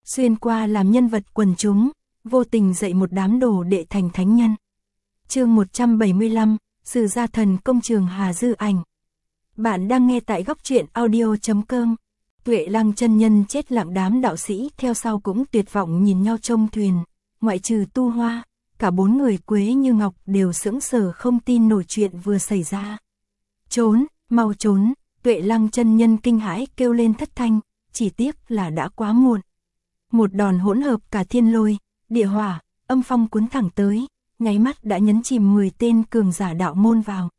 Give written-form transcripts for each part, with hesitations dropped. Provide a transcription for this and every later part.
xuyên qua làm nhân vật quần chúng, vô tình dạy một đám đồ đệ thành thánh nhân. Chương 175, Sử gia thần công trường Hà Dư Ảnh. Bạn đang nghe tại góc truyện audio.com. Tuệ Lăng chân nhân chết lặng, đám đạo sĩ theo sau cũng tuyệt vọng nhìn nhau trông thuyền, ngoại trừ Tu Hoa, cả bốn người Quế Như Ngọc đều sững sờ không tin nổi chuyện vừa xảy ra. Trốn, mau trốn, Tuệ Lăng chân nhân kinh hãi kêu lên thất thanh, chỉ tiếc là đã quá muộn. Một đòn hỗn hợp cả thiên lôi, địa hỏa, âm phong cuốn thẳng tới, nháy mắt đã nhấn chìm 10 tên cường giả đạo môn vào.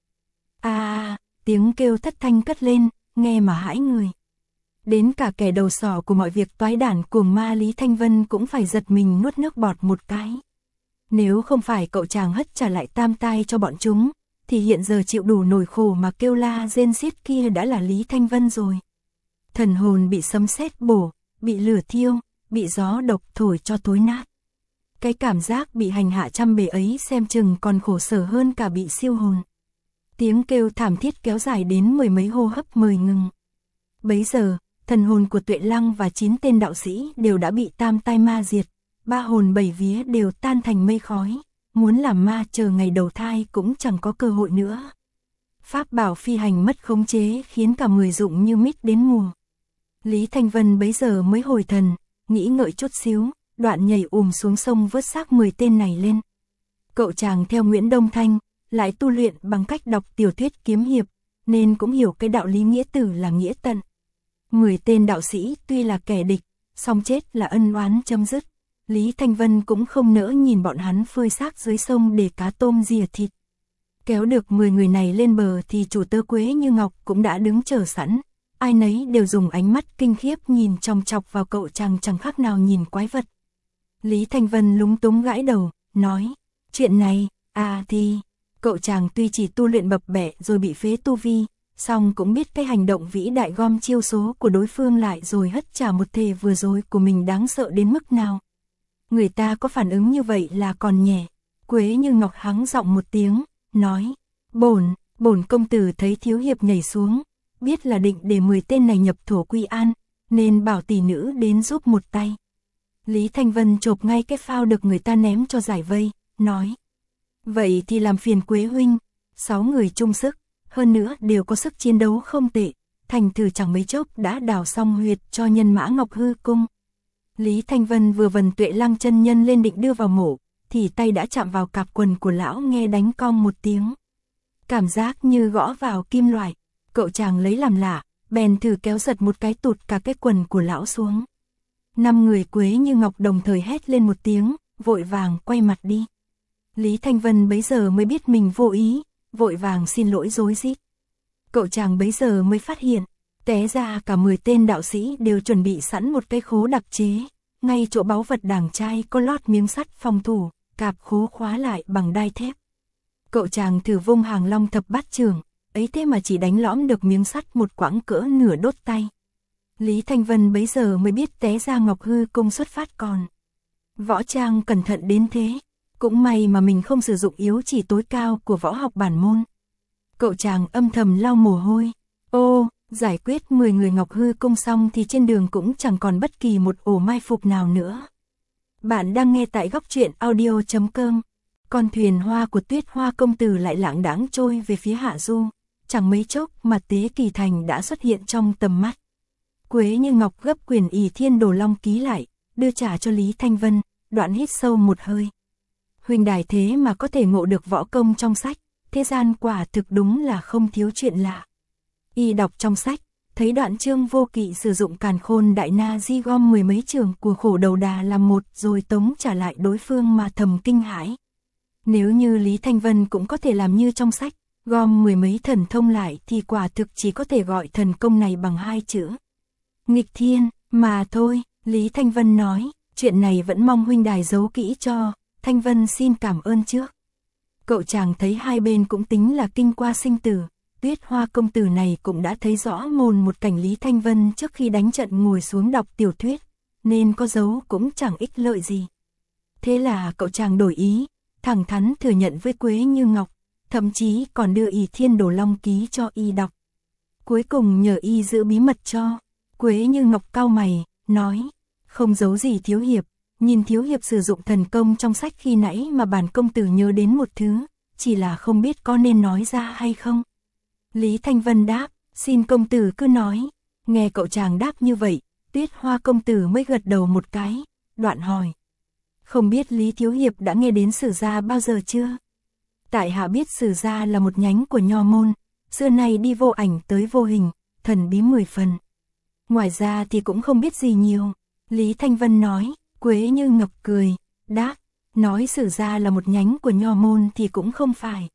Tiếng kêu thất thanh cất lên, nghe mà hãi người. Đến cả kẻ đầu sỏ của mọi việc toái đản cuồng ma Lý Thanh Vân cũng phải giật mình nuốt nước bọt một cái. Nếu không phải cậu chàng hất trả lại tam tai cho bọn chúng, thì hiện giờ chịu đủ nỗi khổ mà kêu la rên xiết kia đã là Lý Thanh Vân rồi. Thần hồn bị sấm sét bổ, bị lửa thiêu, bị gió độc thổi cho tối nát. Cái cảm giác bị hành hạ trăm bề ấy xem chừng còn khổ sở hơn cả bị siêu hồn. Tiếng kêu thảm thiết kéo dài đến 10 mấy hô hấp mới ngừng. Bấy giờ, thần hồn của Tuệ Lăng và 9 tên đạo sĩ đều đã bị tam tai ma diệt, 3 hồn 7 vía đều tan thành mây khói, muốn làm ma chờ ngày đầu thai cũng chẳng có cơ hội nữa. Pháp bảo phi hành mất khống chế khiến cả 10 dụng như mít đến mùa. Lý Thanh Vân bấy giờ mới hồi thần, nghĩ ngợi chút xíu, đoạn nhảy xuống sông vớt xác 10 tên này lên. Cậu chàng theo Nguyễn Đông Thanh, lại tu luyện bằng cách đọc tiểu thuyết kiếm hiệp, nên cũng hiểu cái đạo lý nghĩa tử là nghĩa tận. 10 tên đạo sĩ tuy là kẻ địch, song chết là ân oán chấm dứt. Lý Thanh Vân cũng không nỡ nhìn bọn hắn phơi xác dưới sông để cá tôm rìa thịt. Kéo được 10 người này lên bờ thì chủ tớ Quế Như Ngọc cũng đã đứng chờ sẵn. Ai nấy đều dùng ánh mắt kinh khiếp nhìn chòng chọc vào cậu chàng chẳng khác nào nhìn quái vật. Lý Thanh Vân lúng túng gãi đầu, nói, chuyện này, thì, cậu chàng tuy chỉ tu luyện bập bẹ rồi bị phế tu vi, song cũng biết cái hành động vĩ đại gom chiêu số của đối phương lại rồi hất trả một thề vừa rồi của mình đáng sợ đến mức nào. Người ta có phản ứng như vậy là còn nhẹ. Quế Như Ngọc hắng giọng một tiếng, nói, bổn công tử thấy thiếu hiệp nhảy xuống, biết là định để 10 tên này nhập thổ quy an, nên bảo tỷ nữ đến giúp một tay. Lý Thanh Vân chộp ngay cái phao được người ta ném cho giải vây, nói, vậy thì làm phiền Quế huynh. 6 người chung sức, hơn nữa đều có sức chiến đấu không tệ, thành thử chẳng mấy chốc đã đào xong huyệt cho nhân mã Ngọc Hư Cung. Lý Thanh Vân vừa vần Tuệ Lăng chân nhân lên định đưa vào mổ, thì tay đã chạm vào cạp quần của lão nghe đánh cong một tiếng. Cảm giác như gõ vào kim loại, cậu chàng lấy làm lạ, bèn thử kéo giật một cái tụt cả cái quần của lão xuống. 5 người Quế Như Ngọc đồng thời hét lên một tiếng, vội vàng quay mặt đi. Lý Thanh Vân bấy giờ mới biết mình vô ý, vội vàng xin lỗi rối rít. Cậu chàng bấy giờ mới phát hiện, té ra cả 10 tên đạo sĩ đều chuẩn bị sẵn một cái khố đặc chế, ngay chỗ báu vật đàng trai có lót miếng sắt phòng thủ, cạp khố khóa lại bằng đai thép. Cậu chàng thử vung Hàng Long thập bát chưởng, ấy thế mà chỉ đánh lõm được miếng sắt một quãng cỡ nửa đốt tay. Lý Thanh Vân bấy giờ mới biết té ra Ngọc Hư Cung xuất phát còn võ trang cẩn thận đến thế. Cũng may mà mình không sử dụng yếu chỉ tối cao của võ học bản môn. Cậu chàng âm thầm lau mồ hôi. Giải quyết 10 người Ngọc Hư Cung xong thì trên đường cũng chẳng còn bất kỳ một ổ mai phục nào nữa. Bạn đang nghe tại góc truyện audio.com. Con thuyền hoa của Tuyết Hoa công tử lại lảng đãng trôi về phía hạ du. Chẳng mấy chốc mà Tế Kỳ Thành đã xuất hiện trong tầm mắt. Quế Như Ngọc gấp quyển Ỷ Thiên Đồ Long ký lại, đưa trả cho Lý Thanh Vân, đoạn hít sâu một hơi. Huynh đài thế mà có thể ngộ được võ công trong sách, thế gian quả thực đúng là không thiếu chuyện lạ. Y đọc trong sách, thấy đoạn Trương Vô Kỵ sử dụng Càn Khôn Đại Na Di gom 10 mấy trường của Khổ Đầu Đà làm một rồi tống trả lại đối phương mà thầm kinh hãi. Nếu như Lý Thanh Vân cũng có thể làm như trong sách, gom 10 mấy thần thông lại thì quả thực chỉ có thể gọi thần công này bằng 2 chữ. Nghịch thiên, mà thôi, Lý Thanh Vân nói, chuyện này vẫn mong huynh đài giấu kỹ cho. Thanh Vân xin cảm ơn trước. Cậu chàng thấy hai bên cũng tính là kinh qua sinh tử, Tuyết Hoa công tử này cũng đã thấy rõ mồn một cảnh Lý Thanh Vân trước khi đánh trận ngồi xuống đọc tiểu thuyết, nên có giấu cũng chẳng ích lợi gì. Thế là cậu chàng đổi ý, thẳng thắn thừa nhận với Quế Như Ngọc, thậm chí còn đưa Ỷ Thiên Đồ Long ký cho y đọc. Cuối cùng nhờ y giữ bí mật cho. Quế Như Ngọc cau mày, nói, Không giấu gì thiếu hiệp, nhìn thiếu hiệp sử dụng thần công trong sách khi nãy mà bản công tử nhớ đến một thứ, chỉ là không biết có nên nói ra hay không. Lý Thanh Vân đáp, xin công tử cứ nói. Nghe cậu chàng đáp như vậy, Tuyết Hoa công tử mới gật đầu một cái, đoạn hỏi. Không biết Lý thiếu hiệp đã nghe đến Sử gia bao giờ chưa? Tại hạ biết Sử gia là một nhánh của Nho môn, xưa nay đi vô ảnh tới vô hình, thần bí 10 phần. Ngoài ra thì cũng không biết gì nhiều. Lý Thanh Vân nói, Quế Như Ngọc cười, đáp, nói Sử gia là một nhánh của Nho môn thì cũng không phải.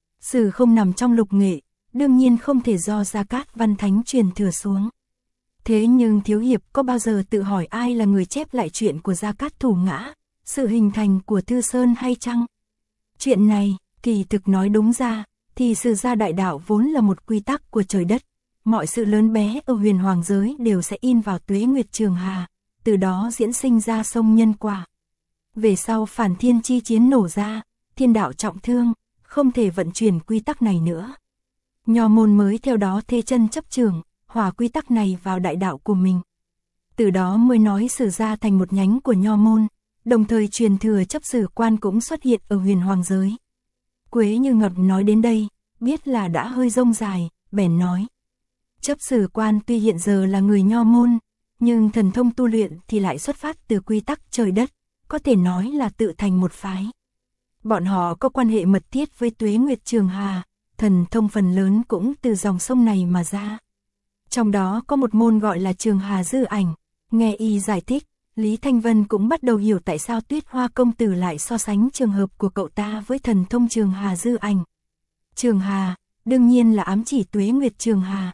Sử không nằm trong lục nghệ, đương nhiên không thể do Gia Cát Văn Thánh truyền thừa xuống. Thế nhưng thiếu hiệp có bao giờ tự hỏi ai là người chép lại chuyện của Gia Cát Thủ Ngã, sự hình thành của Thư Sơn hay chăng? Chuyện này, kỳ thực nói đúng ra, thì Sử gia đại đạo vốn là một quy tắc của trời đất. Mọi sự lớn bé ở huyền hoàng giới đều sẽ in vào tuế nguyệt trường hà, từ đó diễn sinh ra sông nhân quả. Về sau phản thiên chi chiến nổ ra, thiên đạo trọng thương, không thể vận chuyển quy tắc này nữa. Nho môn mới theo đó thê chân chấp trường, hòa quy tắc này vào đại đạo của mình. Từ đó mới nói Sử gia thành một nhánh của Nho môn, đồng thời truyền thừa chấp sử quan cũng xuất hiện ở huyền hoàng giới. Quế Như Ngọc nói đến đây, biết là đã hơi rông dài, bèn nói. Chấp sử quan tuy hiện giờ là người Nho môn, nhưng thần thông tu luyện thì lại xuất phát từ quy tắc trời đất, có thể nói là tự thành một phái. Bọn họ có quan hệ mật thiết với tuế nguyệt trường hà, thần thông phần lớn cũng từ dòng sông này mà ra. Trong đó có một môn gọi là Trường Hà Dư Ảnh. Nghe y giải thích, Lý Thanh Vân cũng bắt đầu hiểu tại sao Tuyết Hoa công tử lại so sánh trường hợp của cậu ta với thần thông Trường Hà Dư Ảnh. Trường Hà, đương nhiên là ám chỉ tuế nguyệt trường hà.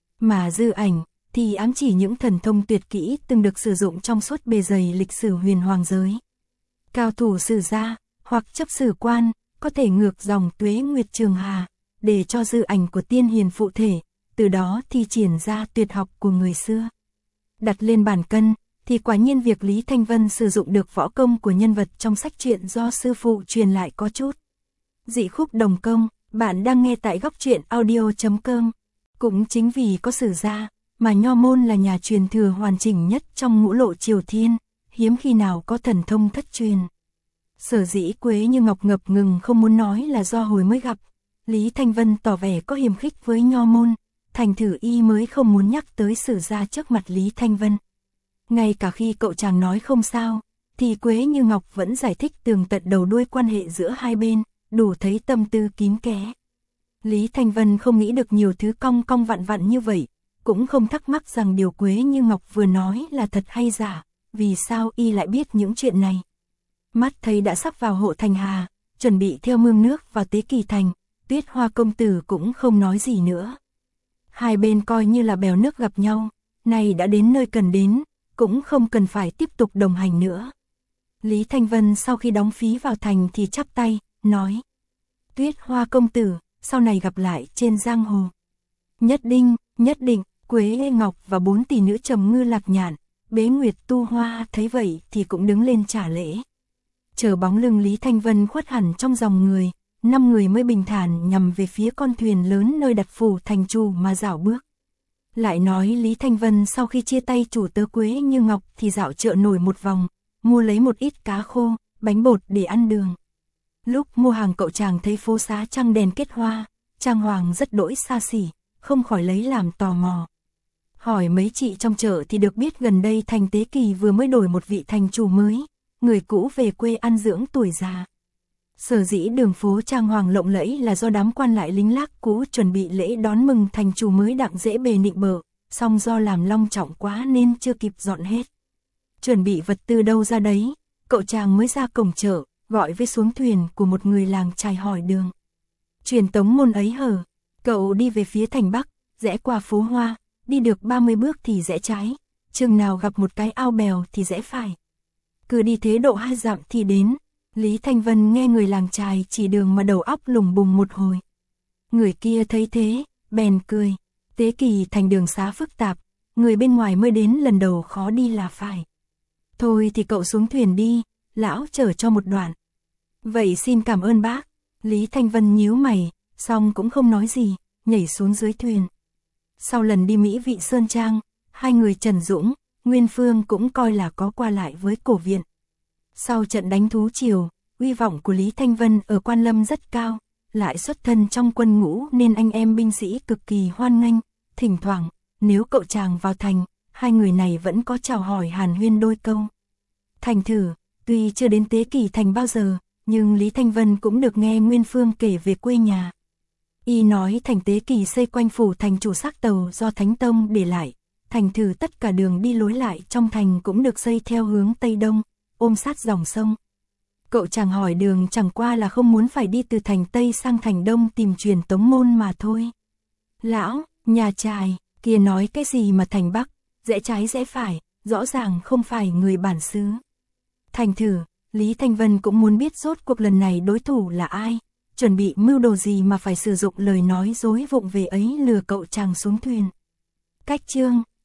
Mà Dư Ảnh, thì ám chỉ những thần thông tuyệt kỹ từng được sử dụng trong suốt bề dày lịch sử huyền hoàng giới. Cao thủ Sử gia, hoặc chấp sử quan, có thể ngược dòng tuế nguyệt trường hà, để cho Dư Ảnh của tiên hiền phụ thể, từ đó thi triển ra tuyệt học của người xưa. Đặt lên bàn cân, thì quả nhiên việc Lý Thanh Vân sử dụng được võ công của nhân vật trong sách truyện do sư phụ truyền lại có chút dị khúc đồng công. Bạn đang nghe tại góc truyện audio.com. Cũng chính vì có Sử gia, mà Nho môn là nhà truyền thừa hoàn chỉnh nhất trong ngũ lộ triều thiên, hiếm khi nào có thần thông thất truyền. Sở dĩ Quế Như Ngọc ngập ngừng không muốn nói là do hồi mới gặp, Lý Thanh Vân tỏ vẻ có hiềm khích với Nho môn, thành thử y mới không muốn nhắc tới Sử gia trước mặt Lý Thanh Vân. Ngay cả khi cậu chàng nói không sao, thì Quế Như Ngọc vẫn giải thích tường tận đầu đuôi quan hệ giữa hai bên, đủ thấy tâm tư kín kẽ. Lý Thanh Vân không nghĩ được nhiều thứ cong cong vặn vặn như vậy, cũng không thắc mắc rằng điều Quế Như Ngọc vừa nói là thật hay giả, vì sao y lại biết những chuyện này. Mắt thấy đã sắp vào Hộ Thành Hà, chuẩn bị theo mương nước vào Tế Kỳ Thành, Tuyết Hoa công tử cũng không nói gì nữa. Hai bên coi như là bèo nước gặp nhau, nay đã đến nơi cần đến, cũng không cần phải tiếp tục đồng hành nữa. Lý Thanh Vân sau khi đóng phí vào thành thì chắp tay, nói. Tuyết Hoa công tử, sau này gặp lại trên giang hồ. Nhất định, Quế Ngọc và 4 tỷ nữ Trầm Ngư Lạc Nhạn, Bế Nguyệt Tu Hoa thấy vậy thì cũng đứng lên trả lễ. Chờ bóng lưng Lý Thanh Vân khuất hẳn trong dòng người, 5 người mới bình thản nhằm về phía con thuyền lớn nơi đặt phủ thành chủ mà dạo bước. Lại nói Lý Thanh Vân sau khi chia tay chủ tớ Quế Như Ngọc thì dạo chợ nổi một vòng, mua lấy một ít cá khô, bánh bột để ăn đường. Lúc mua hàng cậu chàng thấy phố xá trăng đèn kết hoa, trang hoàng rất đỗi xa xỉ, không khỏi lấy làm tò mò. Hỏi mấy chị trong chợ thì được biết gần đây thành Tế Kỳ vừa mới đổi một vị thành chủ mới, người cũ về quê ăn dưỡng tuổi già. Sở dĩ đường phố trang hoàng lộng lẫy là do đám quan lại lính lác cũ chuẩn bị lễ đón mừng thành chủ mới đặng dễ bề nịnh bợ, song do làm long trọng quá nên chưa kịp dọn hết. Chuẩn bị vật tư đâu ra đấy, cậu chàng mới ra cổng chợ, gọi với xuống thuyền của một người làng chài hỏi đường. Truyền tống môn ấy hở, cậu đi về phía thành Bắc, rẽ qua phố Hoa, đi được 30 bước thì rẽ trái, chừng nào gặp một cái ao bèo thì rẽ phải. Cứ đi thế độ 2 dặm thì đến. Lý Thanh Vân nghe người làng chài chỉ đường mà đầu óc lùng bùng một hồi. Người kia thấy thế, bèn cười. Tế Kỳ thành đường xá phức tạp, người bên ngoài mới đến lần đầu khó đi là phải. Thôi thì cậu xuống thuyền đi, lão chở cho một đoạn. Vậy xin cảm ơn bác. Lý Thanh Vân nhíu mày, xong cũng không nói gì, nhảy xuống dưới thuyền. Sau lần đi Mỹ Vị Sơn Trang, hai người Trần Dũng, Nguyên Phương cũng coi là có qua lại với cổ viện. Sau trận đánh thú triều, uy vọng của Lý Thanh Vân ở Quan Lâm rất cao, lại xuất thân trong quân ngũ nên anh em binh sĩ cực kỳ hoan nghênh, thỉnh thoảng, nếu cậu chàng vào thành, hai người này vẫn có chào hỏi hàn huyên đôi câu. Thành thử, tuy chưa đến Tế Kỳ thành bao giờ, nhưng Lý Thanh Vân cũng được nghe Nguyên Phương kể về quê nhà. Y nói thành Tế Kỳ xây quanh phủ thành chủ xác tàu do Thánh Tông để lại, thành thử tất cả đường đi lối lại trong thành cũng được xây theo hướng Tây Đông, ôm sát dòng sông. Cậu chàng hỏi đường chẳng qua là không muốn phải đi từ thành Tây sang thành Đông tìm truyền tống môn mà thôi. Lão, nhà trai, kia nói cái gì mà thành Bắc, rẽ trái rẽ phải, rõ ràng không phải người bản xứ. Thành thử, Lý Thanh Vân cũng muốn biết rốt cuộc lần này đối thủ là ai, chuẩn bị mưu đồ gì mà phải sử dụng lời nói dối vụng về ấy lừa cậu chàng xuống thuyền. Cách chương